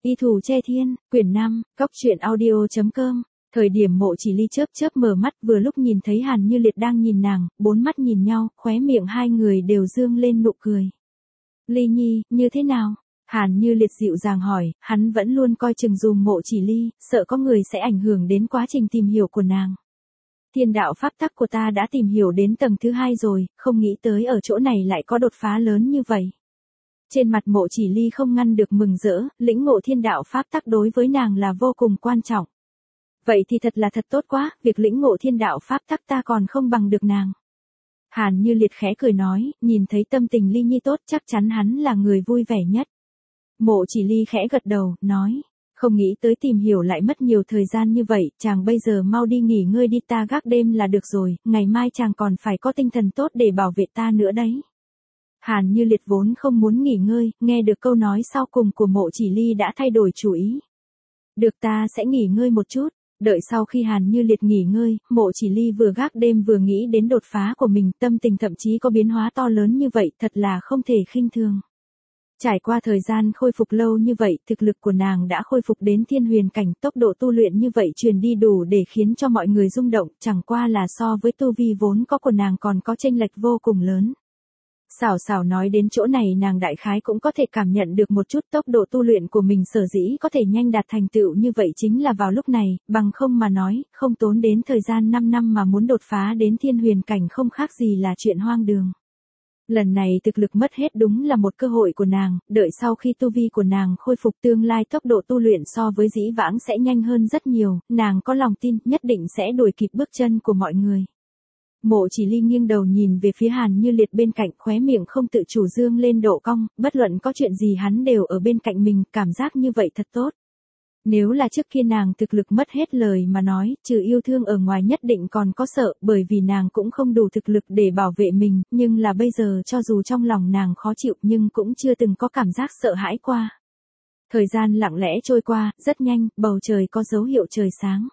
Y Thù Che Thiên, quyển 5, cóc truyện audio.com. Thời điểm Mộ Chỉ Ly chớp chớp mở mắt vừa lúc nhìn thấy Hàn Như Liệt đang nhìn nàng, bốn mắt nhìn nhau, khóe miệng hai người đều dương lên nụ cười. Ly Nhi, như thế nào? Hàn Như Liệt dịu dàng hỏi, hắn vẫn luôn coi chừng dùm Mộ Chỉ Ly, sợ có người sẽ ảnh hưởng đến quá trình tìm hiểu của nàng. Thiên đạo pháp tắc của ta đã tìm hiểu đến tầng thứ 2 rồi, không nghĩ tới ở chỗ này lại có đột phá lớn như vậy. Trên mặt Mộ Chỉ Ly không ngăn được mừng rỡ, lĩnh ngộ thiên đạo pháp tắc đối với nàng là vô cùng quan trọng. Vậy thì thật là thật tốt quá, việc lĩnh ngộ thiên đạo pháp tắc ta còn không bằng được nàng. Hàn Như Liệt khẽ cười nói, nhìn thấy tâm tình Ly Nhi tốt chắc chắn hắn là người vui vẻ nhất. Mộ Chỉ Ly khẽ gật đầu, nói, không nghĩ tới tìm hiểu lại mất nhiều thời gian như vậy, chàng bây giờ mau đi nghỉ ngơi đi, ta gác đêm là được rồi, ngày mai chàng còn phải có tinh thần tốt để bảo vệ ta nữa đấy. Hàn Như Liệt vốn không muốn nghỉ ngơi, nghe được câu nói sau cùng của Mộ Chỉ Ly đã thay đổi chủ ý. Được, ta sẽ nghỉ ngơi một chút. Đợi sau khi Hàn Như Liệt nghỉ ngơi, Mộ Chỉ Ly vừa gác đêm vừa nghĩ đến đột phá của mình, tâm tình thậm chí có biến hóa to lớn như vậy, thật là không thể khinh thường. Trải qua thời gian khôi phục lâu như vậy, thực lực của nàng đã khôi phục đến thiên huyền cảnh, tốc độ tu luyện như vậy truyền đi đủ để khiến cho mọi người rung động, chẳng qua là so với tu vi vốn có của nàng còn có chênh lệch vô cùng lớn. Xảo xảo nói đến chỗ này nàng đại khái cũng có thể cảm nhận được một chút tốc độ tu luyện của mình sở dĩ có thể nhanh đạt thành tựu như vậy chính là vào lúc này, bằng không mà nói, không tốn đến thời gian 5 năm mà muốn đột phá đến thiên huyền cảnh không khác gì là chuyện hoang đường. Lần này thực lực mất hết đúng là một cơ hội của nàng, đợi sau khi tu vi của nàng khôi phục tương lai tốc độ tu luyện so với dĩ vãng sẽ nhanh hơn rất nhiều, nàng có lòng tin nhất định sẽ đuổi kịp bước chân của mọi người. Mộ Chỉ Ly nghiêng đầu nhìn về phía Hàn Như Liệt bên cạnh, khóe miệng không tự chủ dương lên độ cong, bất luận có chuyện gì hắn đều ở bên cạnh mình, cảm giác như vậy thật tốt. Nếu là trước kia nàng thực lực mất hết lời mà nói, trừ yêu thương ở ngoài nhất định còn có sợ, bởi vì nàng cũng không đủ thực lực để bảo vệ mình, nhưng là bây giờ cho dù trong lòng nàng khó chịu nhưng cũng chưa từng có cảm giác sợ hãi qua. Thời gian lặng lẽ trôi qua, rất nhanh, bầu trời có dấu hiệu trời sáng.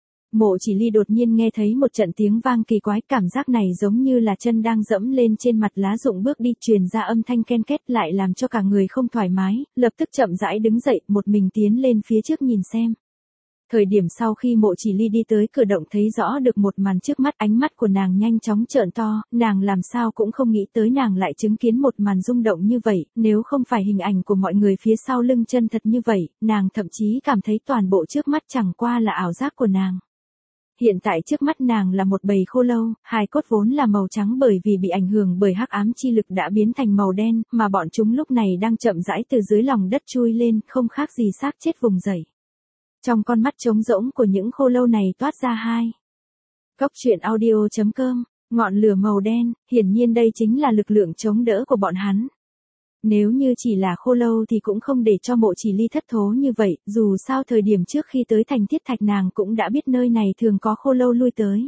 Mộ Chỉ Ly đột nhiên nghe thấy một trận tiếng vang kỳ quái, cảm giác này giống như là chân đang dẫm lên trên mặt lá rụng bước đi, truyền ra âm thanh ken két lại làm cho cả người không thoải mái, lập tức chậm rãi đứng dậy, một mình tiến lên phía trước nhìn xem. Thời điểm sau khi Mộ Chỉ Ly đi tới cửa động thấy rõ được một màn trước mắt, ánh mắt của nàng nhanh chóng trợn to, nàng làm sao cũng không nghĩ tới nàng lại chứng kiến một màn rung động như vậy, nếu không phải hình ảnh của mọi người phía sau lưng chân thật như vậy, nàng thậm chí cảm thấy toàn bộ trước mắt chẳng qua là ảo giác của nàng. Hiện tại trước mắt nàng là một bầy khô lâu, hài cốt vốn là màu trắng bởi vì bị ảnh hưởng bởi hắc ám chi lực đã biến thành màu đen, mà bọn chúng lúc này đang chậm rãi từ dưới lòng đất chui lên, không khác gì xác chết vùng dậy. Trong con mắt trống rỗng của những khô lâu này toát ra hai. cóc truyện audio.com, ngọn lửa màu đen, hiển nhiên đây chính là lực lượng chống đỡ của bọn hắn. Nếu như chỉ là khô lâu thì cũng không để cho Mộ Chỉ Ly thất thố như vậy, dù sao thời điểm trước khi tới thành Thiết Thạch nàng cũng đã biết nơi này thường có khô lâu lui tới.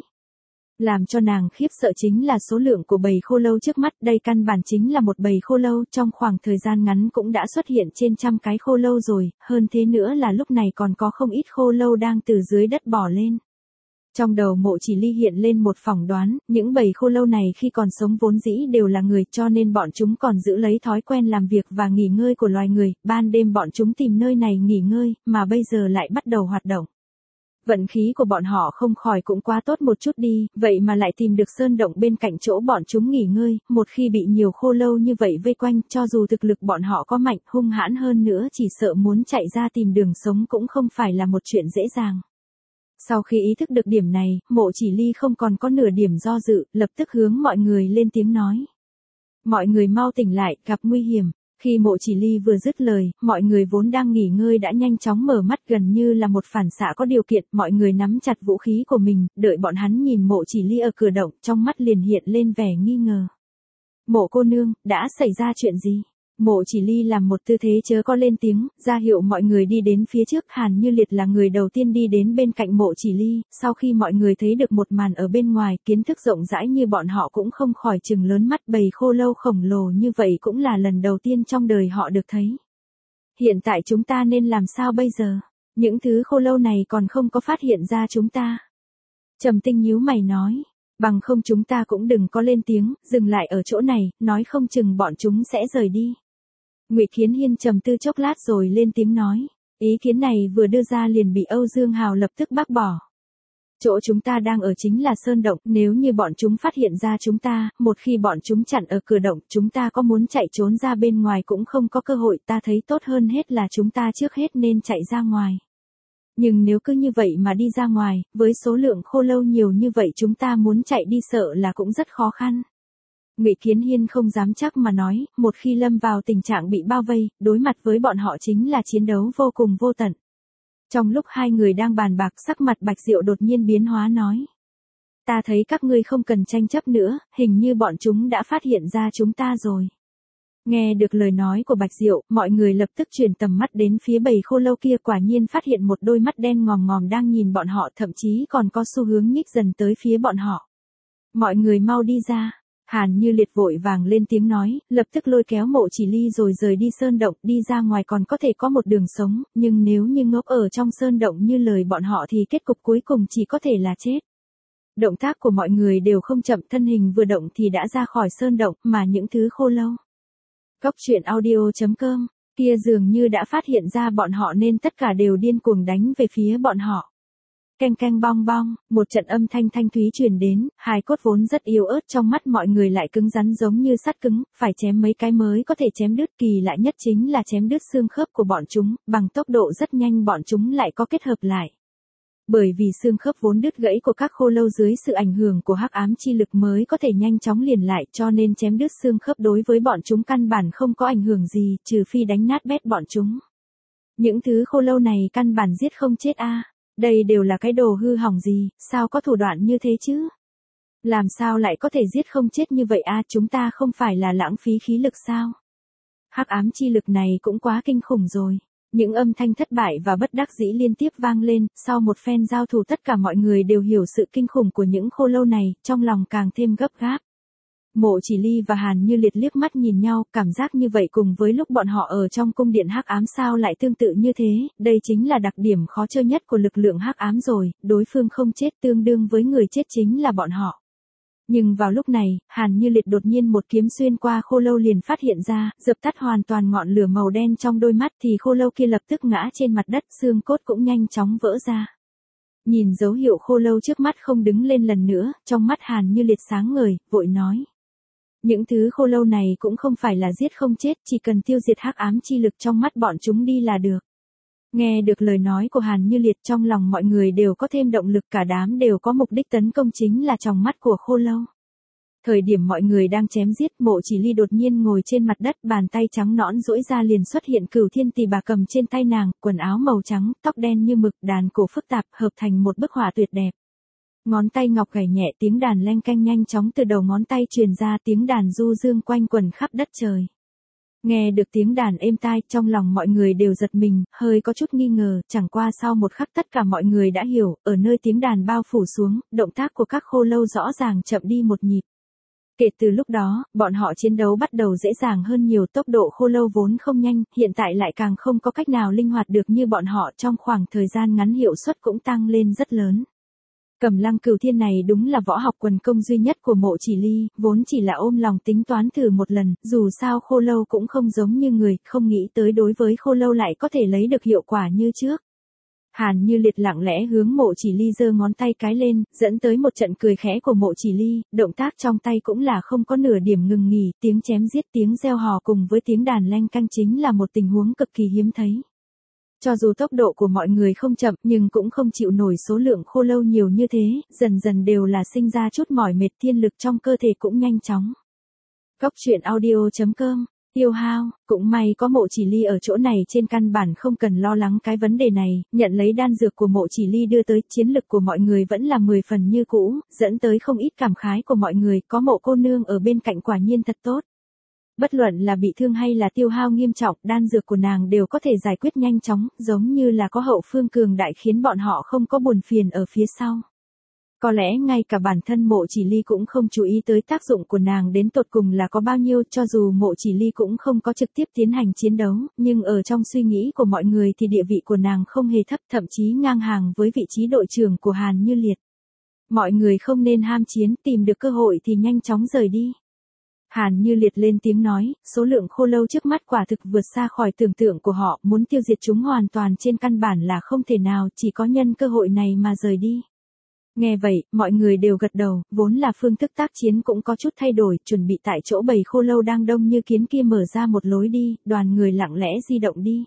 Làm cho nàng khiếp sợ chính là số lượng của bầy khô lâu trước mắt, đây căn bản chính là một bầy khô lâu, trong khoảng thời gian ngắn cũng đã xuất hiện trên trăm cái khô lâu rồi, hơn thế nữa là lúc này còn có không ít khô lâu đang từ dưới đất bò lên. Trong đầu Mộ Chỉ Ly hiện lên một phỏng đoán, những bầy khô lâu này khi còn sống vốn dĩ đều là người cho nên bọn chúng còn giữ lấy thói quen làm việc và nghỉ ngơi của loài người, ban đêm bọn chúng tìm nơi này nghỉ ngơi, mà bây giờ lại bắt đầu hoạt động. Vận khí của bọn họ không khỏi cũng quá tốt một chút đi, vậy mà lại tìm được sơn động bên cạnh chỗ bọn chúng nghỉ ngơi, một khi bị nhiều khô lâu như vậy vây quanh, cho dù thực lực bọn họ có mạnh hung hãn hơn nữa chỉ sợ muốn chạy ra tìm đường sống cũng không phải là một chuyện dễ dàng. Sau khi ý thức được điểm này, Mộ Chỉ Ly không còn có nửa điểm do dự, lập tức hướng mọi người lên tiếng nói. Mọi người mau tỉnh lại, gặp nguy hiểm. Khi Mộ Chỉ Ly vừa dứt lời, mọi người vốn đang nghỉ ngơi đã nhanh chóng mở mắt, gần như là một phản xạ có điều kiện, mọi người nắm chặt vũ khí của mình, đợi bọn hắn nhìn Mộ Chỉ Ly ở cửa động, trong mắt liền hiện lên vẻ nghi ngờ. Mộ cô nương, đã xảy ra chuyện gì? Mộ Chỉ Ly làm một tư thế chớ có lên tiếng, ra hiệu mọi người đi đến phía trước. Hàn Như Liệt là người đầu tiên đi đến bên cạnh Mộ Chỉ Ly, sau khi mọi người thấy được một màn ở bên ngoài, kiến thức rộng rãi như bọn họ cũng không khỏi trừng lớn mắt, bầy khô lâu khổng lồ như vậy cũng là lần đầu tiên trong đời họ được thấy. Hiện tại chúng ta nên làm sao bây giờ? Những thứ khô lâu này còn không có phát hiện ra chúng ta. Trầm Tinh nhíu mày nói. Bằng không chúng ta cũng đừng có lên tiếng, dừng lại ở chỗ này, nói không chừng bọn chúng sẽ rời đi. Ngụy Kiến Hiên trầm tư chốc lát rồi lên tiếng nói. Ý kiến này vừa đưa ra liền bị Âu Dương Hào lập tức bác bỏ. Chỗ chúng ta đang ở chính là sơn động, nếu như bọn chúng phát hiện ra chúng ta, một khi bọn chúng chặn ở cửa động, chúng ta có muốn chạy trốn ra bên ngoài cũng không có cơ hội, ta thấy tốt hơn hết là chúng ta trước hết nên chạy ra ngoài. Nhưng nếu cứ như vậy mà đi ra ngoài, với số lượng khô lâu nhiều như vậy chúng ta muốn chạy đi sợ là cũng rất khó khăn. Ngụy Kiến Hiên không dám chắc mà nói, một khi lâm vào tình trạng bị bao vây, đối mặt với bọn họ chính là chiến đấu vô cùng vô tận. Trong lúc hai người đang bàn bạc, sắc mặt Bạch Diệu đột nhiên biến hóa nói. Ta thấy các ngươi không cần tranh chấp nữa, hình như bọn chúng đã phát hiện ra chúng ta rồi. Nghe được lời nói của Bạch Diệu, mọi người lập tức chuyển tầm mắt đến phía bầy khô lâu kia, quả nhiên phát hiện một đôi mắt đen ngòm ngòm đang nhìn bọn họ, thậm chí còn có xu hướng nhích dần tới phía bọn họ. Mọi người mau đi ra. Hàn Như Liệt vội vàng lên tiếng nói, lập tức lôi kéo Mộ Chỉ Ly rồi rời đi sơn động, đi ra ngoài còn có thể có một đường sống, nhưng nếu như ngốc ở trong sơn động như lời bọn họ thì kết cục cuối cùng chỉ có thể là chết. Động tác của mọi người đều không chậm, thân hình vừa động thì đã ra khỏi sơn động, mà những thứ khô lâu. Cốc truyện audio.com, kia dường như đã phát hiện ra bọn họ nên tất cả đều điên cuồng đánh về phía bọn họ. Canh canh bong bong, một trận âm thanh thanh thúy truyền đến, hài cốt vốn rất yếu ớt trong mắt mọi người lại cứng rắn giống như sắt cứng, phải chém mấy cái mới có thể chém đứt, kỳ lạ nhất chính là chém đứt xương khớp của bọn chúng, bằng tốc độ rất nhanh bọn chúng lại có kết hợp lại. Bởi vì xương khớp vốn đứt gãy của các khô lâu dưới sự ảnh hưởng của hắc ám chi lực mới có thể nhanh chóng liền lại, cho nên chém đứt xương khớp đối với bọn chúng căn bản không có ảnh hưởng gì, trừ phi đánh nát bét bọn chúng. Những thứ khô lâu này căn bản giết không chết a. Đây đều là cái đồ hư hỏng gì, sao có thủ đoạn như thế chứ? Làm sao lại có thể giết không chết như vậy a, chúng ta không phải là lãng phí khí lực sao? Hắc ám chi lực này cũng quá kinh khủng rồi. Những âm thanh thất bại và bất đắc dĩ liên tiếp vang lên, sau một phen giao thủ tất cả mọi người đều hiểu sự kinh khủng của những khô lâu này, trong lòng càng thêm gấp gáp. Mộ Chỉ Ly và Hàn Như Liệt liếc mắt nhìn nhau, cảm giác như vậy cùng với lúc bọn họ ở trong cung điện hắc ám sao lại tương tự như thế, đây chính là đặc điểm khó chơi nhất của lực lượng hắc ám rồi, đối phương không chết tương đương với người chết chính là bọn họ. Nhưng vào lúc này, Hàn Như Liệt đột nhiên một kiếm xuyên qua khô lâu liền phát hiện ra, dập tắt hoàn toàn ngọn lửa màu đen trong đôi mắt thì khô lâu kia lập tức ngã trên mặt đất, xương cốt cũng nhanh chóng vỡ ra. Nhìn dấu hiệu khô lâu trước mắt không đứng lên lần nữa, trong mắt Hàn Như Liệt sáng ngời, vội nói. Những thứ khô lâu này cũng không phải là giết không chết, chỉ cần tiêu diệt hắc ám chi lực trong mắt bọn chúng đi là được. Nghe được lời nói của Hàn Như Liệt, trong lòng mọi người đều có thêm động lực, cả đám đều có mục đích tấn công chính là trong mắt của khô lâu. Thời điểm mọi người đang chém giết, Mộ Chỉ Ly đột nhiên ngồi trên mặt đất, bàn tay trắng nõn duỗi ra liền xuất hiện Cửu Thiên Tỳ Bà cầm trên tay nàng, quần áo màu trắng, tóc đen như mực, đàn cổ phức tạp, hợp thành một bức họa tuyệt đẹp. Ngón tay ngọc gảy nhẹ, tiếng đàn leng keng nhanh chóng từ đầu ngón tay truyền ra, tiếng đàn du dương quanh quần khắp đất trời. Nghe được tiếng đàn êm tai, trong lòng mọi người đều giật mình, hơi có chút nghi ngờ, chẳng qua sau một khắc tất cả mọi người đã hiểu, ở nơi tiếng đàn bao phủ xuống, động tác của các khô lâu rõ ràng chậm đi một nhịp. Kể từ lúc đó, bọn họ chiến đấu bắt đầu dễ dàng hơn nhiều, tốc độ khô lâu vốn không nhanh, hiện tại lại càng không có cách nào linh hoạt được như bọn họ, trong khoảng thời gian ngắn hiệu suất cũng tăng lên rất lớn. Cẩm Lăng Cửu Thiên này đúng là võ học quần công duy nhất của Mộ Chỉ Ly, vốn chỉ là ôm lòng tính toán thử một lần, dù sao khô lâu cũng không giống như người, không nghĩ tới đối với khô lâu lại có thể lấy được hiệu quả như trước. Hàn Như Liệt lặng lẽ hướng Mộ Chỉ Ly giơ ngón tay cái lên, dẫn tới một trận cười khẽ của Mộ Chỉ Ly, động tác trong tay cũng là không có nửa điểm ngừng nghỉ, tiếng chém giết, tiếng reo hò cùng với tiếng đàn leng keng chính là một tình huống cực kỳ hiếm thấy. Cho dù tốc độ của mọi người không chậm nhưng cũng không chịu nổi số lượng khô lâu nhiều như thế, dần dần đều là sinh ra chút mỏi mệt, thiên lực trong cơ thể cũng nhanh chóng. Cốc truyện audio.com, tiêu hao, cũng may có Mộ Chỉ Ly ở chỗ này trên căn bản không cần lo lắng cái vấn đề này, nhận lấy đan dược của Mộ Chỉ Ly đưa tới, chiến lực của mọi người vẫn là 10 phần như cũ, dẫn tới không ít cảm khái của mọi người, có Mộ cô nương ở bên cạnh quả nhiên thật tốt. Bất luận là bị thương hay là tiêu hao nghiêm trọng, đan dược của nàng đều có thể giải quyết nhanh chóng, giống như là có hậu phương cường đại khiến bọn họ không có buồn phiền ở phía sau. Có lẽ ngay cả bản thân Mộ Chỉ Ly cũng không chú ý tới tác dụng của nàng đến tột cùng là có bao nhiêu, cho dù Mộ Chỉ Ly cũng không có trực tiếp tiến hành chiến đấu, nhưng ở trong suy nghĩ của mọi người thì địa vị của nàng không hề thấp, thậm chí ngang hàng với vị trí đội trưởng của Hàn Như Liệt. Mọi người không nên ham chiến, tìm được cơ hội thì nhanh chóng rời đi. Hàn Như Liệt lên tiếng nói, số lượng khô lâu trước mắt quả thực vượt xa khỏi tưởng tượng của họ, muốn tiêu diệt chúng hoàn toàn trên căn bản là không thể nào, chỉ có nhân cơ hội này mà rời đi. Nghe vậy, mọi người đều gật đầu, vốn là phương thức tác chiến cũng có chút thay đổi, chuẩn bị tại chỗ bầy khô lâu đang đông như kiến kia mở ra một lối đi, đoàn người lặng lẽ di động đi.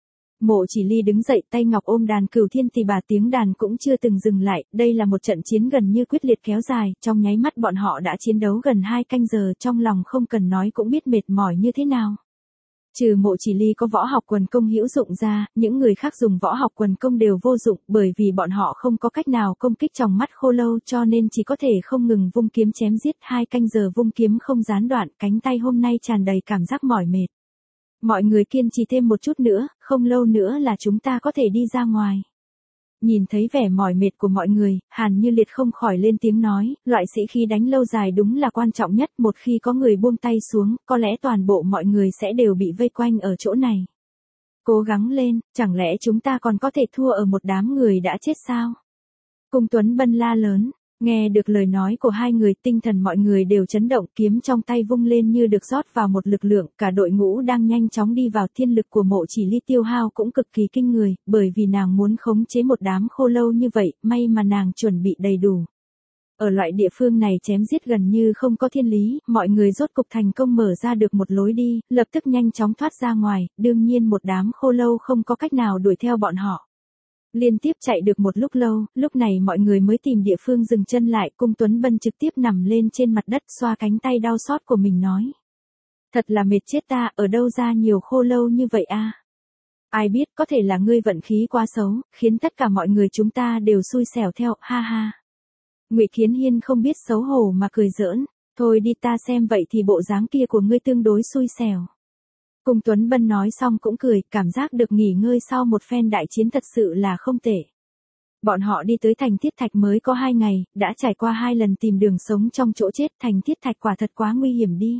Mộ Chỉ Ly đứng dậy, tay ngọc ôm đàn Cửu Thiên Tỳ Bà, tiếng đàn cũng chưa từng dừng lại, đây là một trận chiến gần như quyết liệt kéo dài, trong nháy mắt bọn họ đã chiến đấu gần 2 canh giờ, trong lòng không cần nói cũng biết mệt mỏi như thế nào. Trừ Mộ Chỉ Ly có võ học quần công hữu dụng ra, những người khác dùng võ học quần công đều vô dụng, bởi vì bọn họ không có cách nào công kích trong mắt khô lâu, cho nên chỉ có thể không ngừng vung kiếm chém giết. 2 canh giờ vung kiếm không gián đoạn, cánh tay hôm nay tràn đầy cảm giác mỏi mệt. Mọi người kiên trì thêm một chút nữa, không lâu nữa là chúng ta có thể đi ra ngoài. Nhìn thấy vẻ mỏi mệt của mọi người, Hàn Như Liệt không khỏi lên tiếng nói, loại sĩ khí đánh lâu dài đúng là quan trọng nhất, một khi có người buông tay xuống, có lẽ toàn bộ mọi người sẽ đều bị vây quanh ở chỗ này. Cố gắng lên, chẳng lẽ chúng ta còn có thể thua ở một đám người đã chết sao? Cung Tuấn Bân la lớn. Nghe được lời nói của hai người, tinh thần mọi người đều chấn động, kiếm trong tay vung lên như được rót vào một lực lượng, cả đội ngũ đang nhanh chóng đi vào. Thiên lực của Mộ Chỉ Ly tiêu hao cũng cực kỳ kinh người, bởi vì nàng muốn khống chế một đám khô lâu như vậy, may mà nàng chuẩn bị đầy đủ. Ở loại địa phương này chém giết gần như không có thiên lý, mọi người rốt cục thành công mở ra được một lối đi, lập tức nhanh chóng thoát ra ngoài, đương nhiên một đám khô lâu không có cách nào đuổi theo bọn họ. Liên tiếp chạy được một lúc lâu, lúc này mọi người mới tìm địa phương dừng chân lại. Cung Tuấn Bân trực tiếp nằm lên trên mặt đất, xoa cánh tay đau xót của mình nói. Thật là mệt chết ta, ở đâu ra nhiều khô lâu như vậy a? Ai biết, có thể là ngươi vận khí quá xấu, khiến tất cả mọi người chúng ta đều xui xẻo theo, ha ha. Ngụy Kiến Hiên không biết xấu hổ mà cười giỡn, thôi đi, ta xem vậy thì bộ dáng kia của ngươi tương đối xui xẻo. Cung Tuấn Bân nói xong cũng cười, cảm giác được nghỉ ngơi sau một phen đại chiến thật sự là không tệ. Bọn họ đi tới thành Thiết Thạch mới có 2 ngày, đã trải qua 2 lần tìm đường sống trong chỗ chết. Thành Thiết Thạch quả thật quá nguy hiểm đi.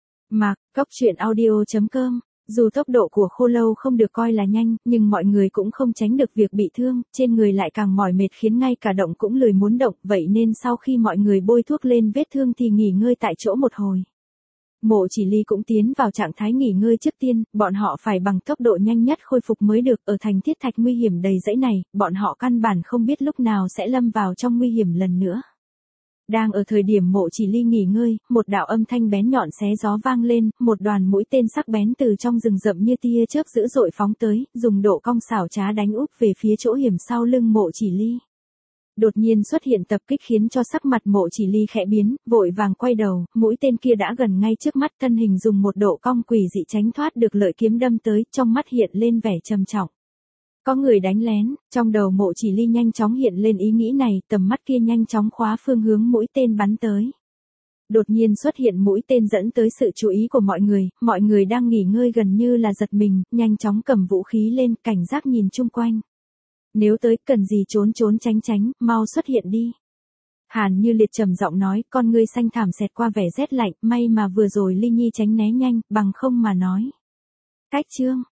Cóc.audio.com. Dù tốc độ của khô lâu không được coi là nhanh, nhưng mọi người cũng không tránh được việc bị thương, trên người lại càng mỏi mệt khiến ngay cả động cũng lười muốn động, vậy nên sau khi mọi người bôi thuốc lên vết thương thì nghỉ ngơi tại chỗ một hồi. Mộ Chỉ Ly cũng tiến vào trạng thái nghỉ ngơi trước tiên, bọn họ phải bằng tốc độ nhanh nhất khôi phục mới được. Ở thành Thiết Thạch nguy hiểm đầy dẫy này, bọn họ căn bản không biết lúc nào sẽ lâm vào trong nguy hiểm lần nữa. Đang ở thời điểm Mộ Chỉ Ly nghỉ ngơi, một đạo âm thanh bén nhọn xé gió vang lên, một đoàn mũi tên sắc bén từ trong rừng rậm như tia chớp dữ dội phóng tới, dùng độ cong xảo trá đánh úp về phía chỗ hiểm sau lưng Mộ Chỉ Ly. Đột nhiên xuất hiện tập kích khiến cho sắc mặt Mộ Chỉ Ly khẽ biến, vội vàng quay đầu, mũi tên kia đã gần ngay trước mắt, thân hình dùng một độ cong quỷ dị tránh thoát được lợi kiếm đâm tới, trong mắt hiện lên vẻ trầm trọng. Có người đánh lén, trong đầu Mộ Chỉ Ly nhanh chóng hiện lên ý nghĩ này, tầm mắt kia nhanh chóng khóa phương hướng mũi tên bắn tới. Đột nhiên xuất hiện mũi tên dẫn tới sự chú ý của mọi người đang nghỉ ngơi gần như là giật mình, nhanh chóng cầm vũ khí lên, cảnh giác nhìn chung quanh. Nếu tới cần gì trốn tránh, mau xuất hiện đi. Hàn Như Liệt trầm giọng nói, con ngươi xanh thảm xẹt qua vẻ rét lạnh, may mà vừa rồi Ly Nhi tránh né nhanh, bằng không mà nói. Cách chương.